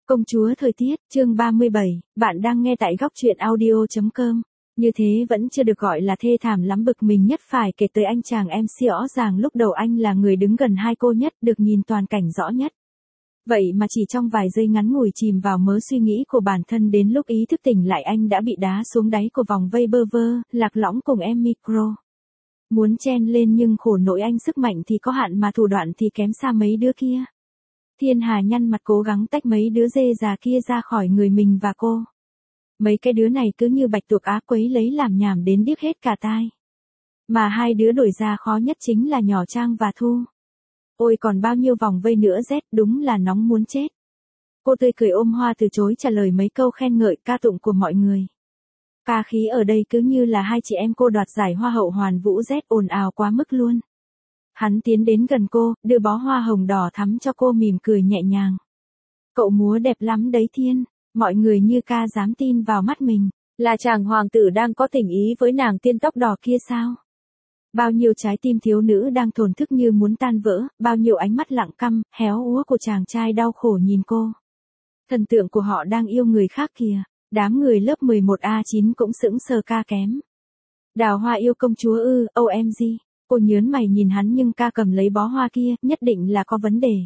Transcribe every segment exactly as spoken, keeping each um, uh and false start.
Công chúa thời tiết, chương ba mươi bảy, bạn đang nghe tại góc truyện audio chấm com. Như thế vẫn chưa được gọi là thê thảm lắm, bực mình nhất phải kể tới anh chàng em xê rõ ràng lúc đầu anh là người đứng gần hai cô nhất, được nhìn toàn cảnh rõ nhất. Vậy mà chỉ trong vài giây ngắn ngủi chìm vào mớ suy nghĩ của bản thân, đến lúc ý thức tỉnh lại anh đã bị đá xuống đáy của vòng vây bơ vơ, lạc lõng cùng em micro. Muốn chen lên nhưng khổ nỗi anh sức mạnh thì có hạn mà thủ đoạn thì kém xa mấy đứa kia. Thiên Hà nhăn mặt cố gắng tách mấy đứa dê già kia ra khỏi người mình và cô. Mấy cái đứa này cứ như bạch tuộc á quấy lấy làm nhảm đến điếc hết cả tai. Mà hai đứa đổi ra khó nhất chính là nhỏ Trang và Thu. Ôi còn bao nhiêu vòng vây nữa Z, đúng là nóng muốn chết. Cô tươi cười ôm hoa từ chối trả lời mấy câu khen ngợi ca tụng của mọi người. Ca khí ở đây cứ như là hai chị em cô đoạt giải hoa hậu hoàn vũ, Z ồn ào quá mức luôn. Hắn tiến đến gần cô, đưa bó hoa hồng đỏ thắm cho cô, mỉm cười nhẹ nhàng. Cậu múa đẹp lắm đấy Thiên, mọi người như ca dám tin vào mắt mình, là chàng hoàng tử đang có tình ý với nàng tiên tóc đỏ kia sao? Bao nhiêu trái tim thiếu nữ đang thổn thức như muốn tan vỡ, bao nhiêu ánh mắt lặng căm, héo úa của chàng trai đau khổ nhìn cô. Thần tượng của họ đang yêu người khác kìa, đám người lớp mười một A chín cũng sững sờ ca kém. Đào Hoa yêu công chúa ư, ô em giê. Cô nhớn mày nhìn hắn nhưng ca cầm lấy bó hoa kia, nhất định là có vấn đề.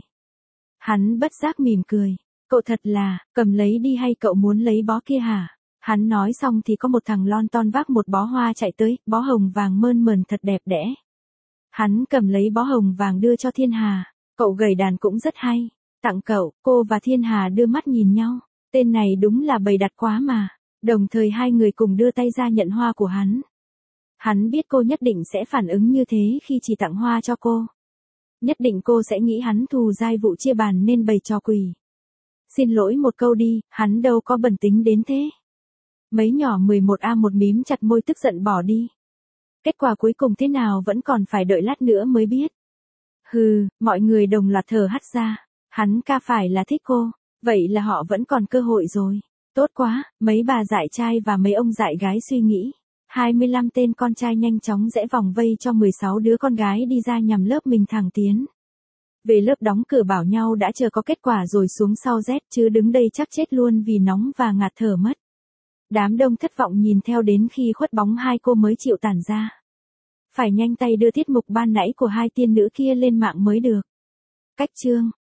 Hắn bất giác mỉm cười. Cậu thật là, cầm lấy đi hay cậu muốn lấy bó kia hả? Hắn nói xong thì có một thằng lon ton vác một bó hoa chạy tới, bó hồng vàng mơn mởn thật đẹp đẽ. Hắn cầm lấy bó hồng vàng đưa cho Thiên Hà. Cậu gầy đàn cũng rất hay. Tặng cậu, cô và Thiên Hà đưa mắt nhìn nhau. Tên này đúng là bày đặt quá mà. Đồng thời hai người cùng đưa tay ra nhận hoa của hắn. Hắn biết cô nhất định sẽ phản ứng như thế khi chỉ tặng hoa cho cô. Nhất định cô sẽ nghĩ hắn thù dai vụ chia bàn nên bày trò quỷ. Xin lỗi một câu đi, hắn đâu có bẩn tính đến thế. Mấy nhỏ mười một A một mím chặt môi tức giận bỏ đi. Kết quả cuối cùng thế nào vẫn còn phải đợi lát nữa mới biết. Hừ, mọi người đồng loạt thở hắt ra. Hắn ca phải là thích cô, vậy là họ vẫn còn cơ hội rồi. Tốt quá, mấy bà dại trai và mấy ông dại gái suy nghĩ. hai mươi lăm tên con trai nhanh chóng rẽ vòng vây cho mười sáu đứa con gái đi ra nhằm lớp mình thẳng tiến. Về lớp đóng cửa bảo nhau đã chờ có kết quả rồi xuống sau Z, chứ đứng đây chắc chết luôn vì nóng và ngạt thở mất. Đám đông thất vọng nhìn theo đến khi khuất bóng hai cô mới chịu tản ra. Phải nhanh tay đưa tiết mục ban nãy của hai tiên nữ kia lên mạng mới được. Cách chương